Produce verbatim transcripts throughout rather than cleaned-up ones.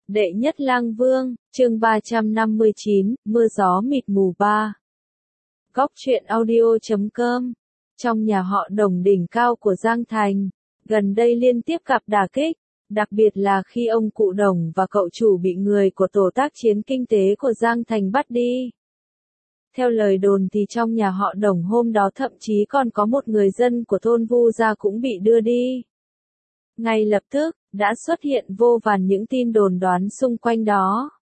Đệ nhất lang vương, chương ba trăm năm mươi chín, mưa gió mịt mù ba. Góc truyện audio chấm com. Trong nhà họ Đồng đỉnh cao của Giang Thành, gần đây liên tiếp gặp đả kích, đặc biệt là khi ông cụ Đồng và cậu chủ bị người của tổ tác chiến kinh tế của Giang Thành bắt đi. Theo lời đồn thì trong nhà họ Đồng hôm đó thậm chí còn có một người dân của thôn Vu Gia cũng bị đưa đi. Ngay lập tức, đã xuất hiện vô vàn những tin đồn đoán xung quanh đó.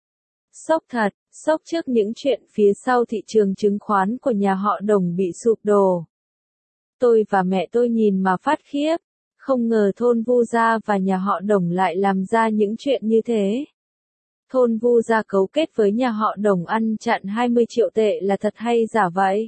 Sốc thật, sốc trước những chuyện phía sau thị trường chứng khoán của nhà họ Đồng bị sụp đổ. Tôi và mẹ tôi nhìn mà phát khiếp, không ngờ thôn Vu Gia và nhà họ Đồng lại làm ra những chuyện như thế. Thôn Vu Gia cấu kết với nhà họ Đồng ăn chặn hai mươi triệu tệ là thật hay giả vậy?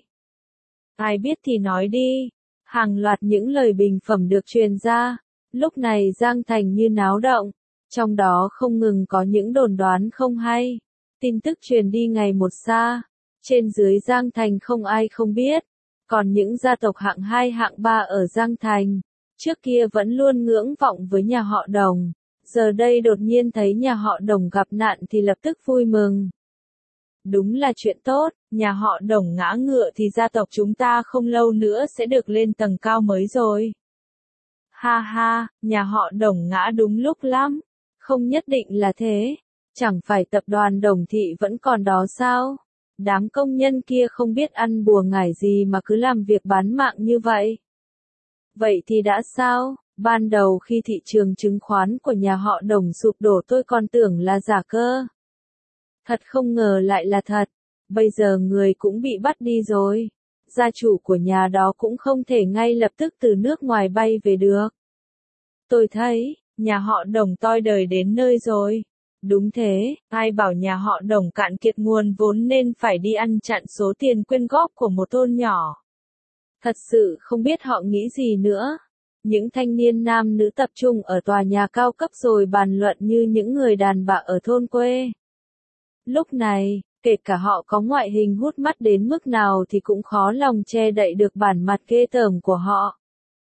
Ai biết thì nói đi. Hàng loạt những lời bình phẩm được truyền ra. Lúc này Giang Thành như náo động, trong đó không ngừng có những đồn đoán không hay. Tin tức truyền đi ngày một xa, trên dưới Giang Thành không ai không biết. Còn những gia tộc hạng hai hạng ba ở Giang Thành, trước kia vẫn luôn ngưỡng vọng với nhà họ Đồng, giờ đây đột nhiên thấy nhà họ Đồng gặp nạn thì lập tức vui mừng. Đúng là chuyện tốt, nhà họ Đồng ngã ngựa thì gia tộc chúng ta không lâu nữa sẽ được lên tầng cao mới rồi. Ha ha, nhà họ Đồng ngã đúng lúc lắm. Không nhất định là thế. Chẳng phải tập đoàn Đồng Thị vẫn còn đó sao? Đám công nhân kia không biết ăn bùa ngải gì mà cứ làm việc bán mạng như vậy. Vậy thì đã sao? Ban đầu khi thị trường chứng khoán của nhà họ Đồng sụp đổ tôi còn tưởng là giả cơ. Thật không ngờ lại là thật. Bây giờ người cũng bị bắt đi rồi. Gia chủ của nhà đó cũng không thể ngay lập tức từ nước ngoài bay về được. Tôi thấy, nhà họ Đồng toi đời đến nơi rồi. Đúng thế, ai bảo nhà họ Đồng cạn kiệt nguồn vốn nên phải đi ăn chặn số tiền quyên góp của một thôn nhỏ. Thật sự không biết họ nghĩ gì nữa. Những thanh niên nam nữ tập trung ở tòa nhà cao cấp rồi bàn luận như những người đàn bà ở thôn quê. Lúc này, kể cả họ có ngoại hình hút mắt đến mức nào thì cũng khó lòng che đậy được bản mặt ghê tởm của họ.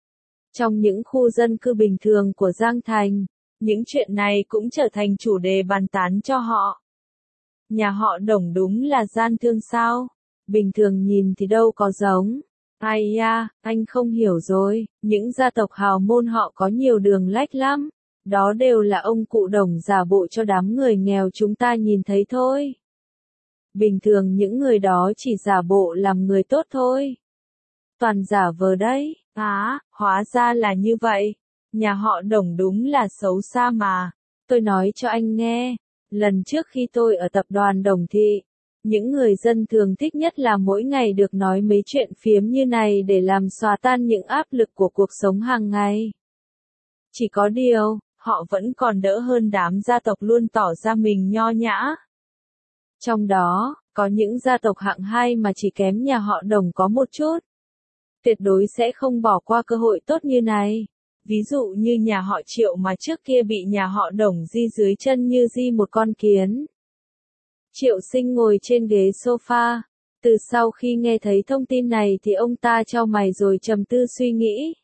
Trong những khu dân cư bình thường của Giang Thành, những chuyện này cũng trở thành chủ đề bàn tán cho họ. Nhà họ Đồng đúng là gian thương sao? Bình thường nhìn thì đâu có giống. Ai da, anh không hiểu rồi, những gia tộc hào môn họ có nhiều đường lách lắm. Đó đều là ông cụ Đồng giả bộ cho đám người nghèo chúng ta nhìn thấy thôi. Bình thường những người đó chỉ giả bộ làm người tốt thôi. Toàn giả vờ đấy. Á, hóa ra là như vậy. Nhà họ Đồng đúng là xấu xa mà. Tôi nói cho anh nghe, lần trước khi tôi ở tập đoàn Đồng Thị, những người dân thường thích nhất là mỗi ngày được nói mấy chuyện phiếm như này để làm xóa tan những áp lực của cuộc sống hàng ngày. Chỉ có điều, họ vẫn còn đỡ hơn đám gia tộc luôn tỏ ra mình nho nhã. Trong đó, có những gia tộc hạng hai mà chỉ kém nhà họ Đồng có một chút. Tuyệt đối sẽ không bỏ qua cơ hội tốt như này. Ví dụ như nhà họ Triệu mà trước kia bị nhà họ Đồng di dưới chân như di một con kiến. Triệu Sinh ngồi trên ghế sofa. Từ sau khi nghe thấy thông tin này thì ông ta chau mày rồi trầm tư suy nghĩ.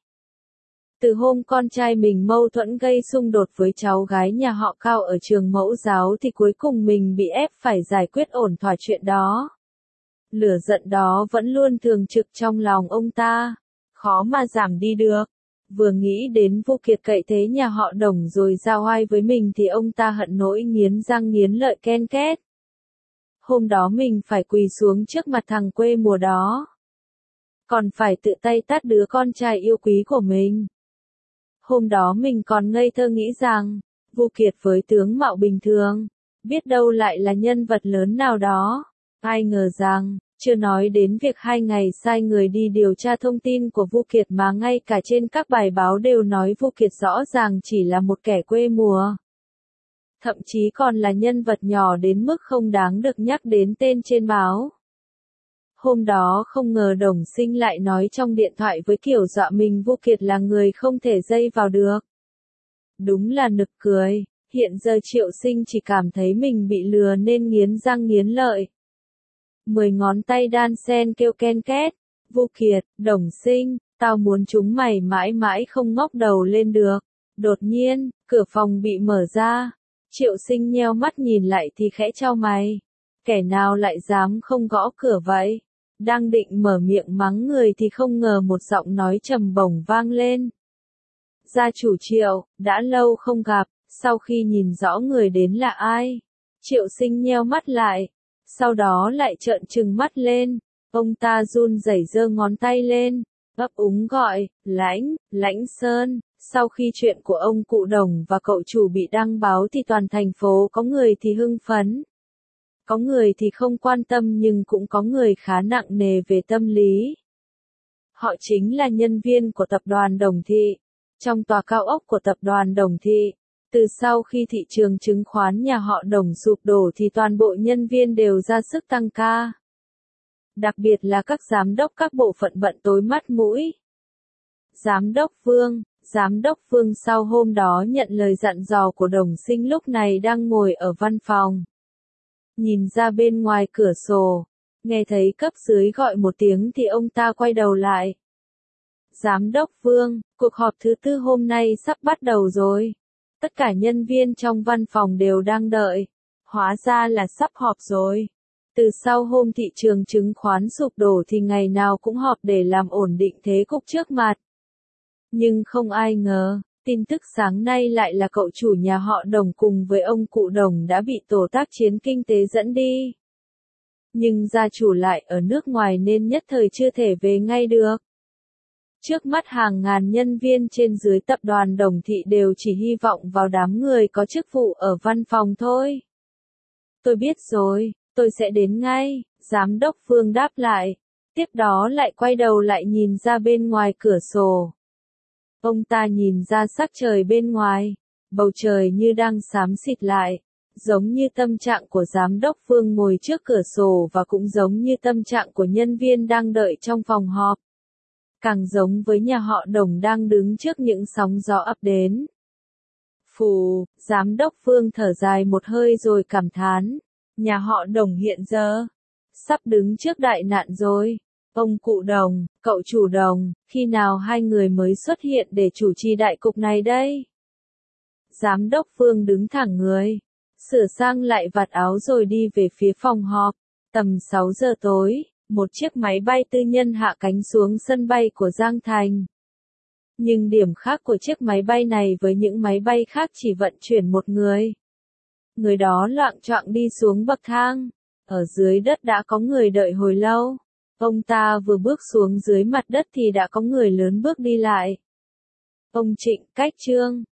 Từ hôm con trai mình mâu thuẫn gây xung đột với cháu gái nhà họ Cao ở trường mẫu giáo thì cuối cùng mình bị ép phải giải quyết ổn thỏa chuyện đó. Lửa giận đó vẫn luôn thường trực trong lòng ông ta, khó mà giảm đi được. Vừa nghĩ đến Vu Kiệt cậy thế nhà họ Đồng rồi ra oai với mình thì ông ta hận nỗi nghiến răng nghiến lợi ken két. Hôm đó mình phải quỳ xuống trước mặt thằng quê mùa đó. Còn phải tự tay tát đứa con trai yêu quý của mình. Hôm đó mình còn ngây thơ nghĩ rằng, Vu Kiệt với tướng mạo bình thường, biết đâu lại là nhân vật lớn nào đó. Ai ngờ rằng, chưa nói đến việc hai ngày sai người đi điều tra thông tin của Vu Kiệt mà ngay cả trên các bài báo đều nói Vu Kiệt rõ ràng chỉ là một kẻ quê mùa. Thậm chí còn là nhân vật nhỏ đến mức không đáng được nhắc đến tên trên báo. Hôm đó không ngờ Đồng Sinh lại nói trong điện thoại với kiểu dọa mình Vu Kiệt là người không thể dây vào được. Đúng là nực cười, hiện giờ Triệu Sinh chỉ cảm thấy mình bị lừa nên nghiến răng nghiến lợi. Mười ngón tay đan sen kêu ken két. Vu Kiệt, Đồng Sinh, tao muốn chúng mày mãi mãi không ngóc đầu lên được. Đột nhiên, cửa phòng bị mở ra. Triệu Sinh nheo mắt nhìn lại thì khẽ chau mày. Kẻ nào lại dám không gõ cửa vậy? Đang định mở miệng mắng người thì không ngờ một giọng nói trầm bổng vang lên. Gia chủ Triệu, đã lâu không gặp, sau khi nhìn rõ người đến là ai? Triệu Sinh nheo mắt lại, sau đó lại trợn trừng mắt lên. Ông ta run rẩy giơ ngón tay lên, ấp úng gọi, Lãnh, Lãnh Sơn. Sau khi chuyện của ông cụ Đồng và cậu chủ bị đăng báo thì toàn thành phố có người thì hưng phấn. Có người thì không quan tâm nhưng cũng có người khá nặng nề về tâm lý. Họ chính là nhân viên của tập đoàn Đồng Thị. Trong tòa cao ốc của tập đoàn Đồng Thị, từ sau khi thị trường chứng khoán nhà họ Đồng sụp đổ thì toàn bộ nhân viên đều ra sức tăng ca. Đặc biệt là các giám đốc các bộ phận bận tối mắt mũi. Giám đốc Vương, Giám đốc Vương sau hôm đó nhận lời dặn dò của Đồng Sinh lúc này đang ngồi ở văn phòng. Nhìn ra bên ngoài cửa sổ, nghe thấy cấp dưới gọi một tiếng thì ông ta quay đầu lại. Giám đốc Vương, cuộc họp thứ tư hôm nay sắp bắt đầu rồi. Tất cả nhân viên trong văn phòng đều đang đợi. Hóa ra là sắp họp rồi. Từ sau hôm thị trường chứng khoán sụp đổ thì ngày nào cũng họp để làm ổn định thế cục trước mặt. Nhưng không ai ngờ, tin tức sáng nay lại là cậu chủ nhà họ Đồng cùng với ông cụ Đồng đã bị tổ tác chiến kinh tế dẫn đi. Nhưng gia chủ lại ở nước ngoài nên nhất thời chưa thể về ngay được. Trước mắt hàng ngàn nhân viên trên dưới tập đoàn Đồng Thị đều chỉ hy vọng vào đám người có chức vụ ở văn phòng thôi. Tôi biết rồi, tôi sẽ đến ngay, Giám đốc Vương đáp lại. Tiếp đó lại quay đầu lại nhìn ra bên ngoài cửa sổ. Ông ta nhìn ra sắc trời bên ngoài, bầu trời như đang xám xịt lại, giống như tâm trạng của Giám đốc Vương ngồi trước cửa sổ và cũng giống như tâm trạng của nhân viên đang đợi trong phòng họp. Càng giống với nhà họ Đồng đang đứng trước những sóng gió ập đến. Phù, Giám đốc Vương thở dài một hơi rồi cảm thán, nhà họ Đồng hiện giờ sắp đứng trước đại nạn rồi. Ông cụ Đồng, cậu chủ Đồng, khi nào hai người mới xuất hiện để chủ trì đại cục này đây? Giám đốc Vương đứng thẳng người, sửa sang lại vạt áo rồi đi về phía phòng họp. Tầm sáu giờ tối, một chiếc máy bay tư nhân hạ cánh xuống sân bay của Giang Thành. Nhưng điểm khác của chiếc máy bay này với những máy bay khác chỉ vận chuyển một người. Người đó loạng choạng đi xuống bậc thang. Ở dưới đất đã có người đợi hồi lâu. Ông ta vừa bước xuống dưới mặt đất thì đã có người lớn bước đi lại. Ông Trịnh Cách Trương,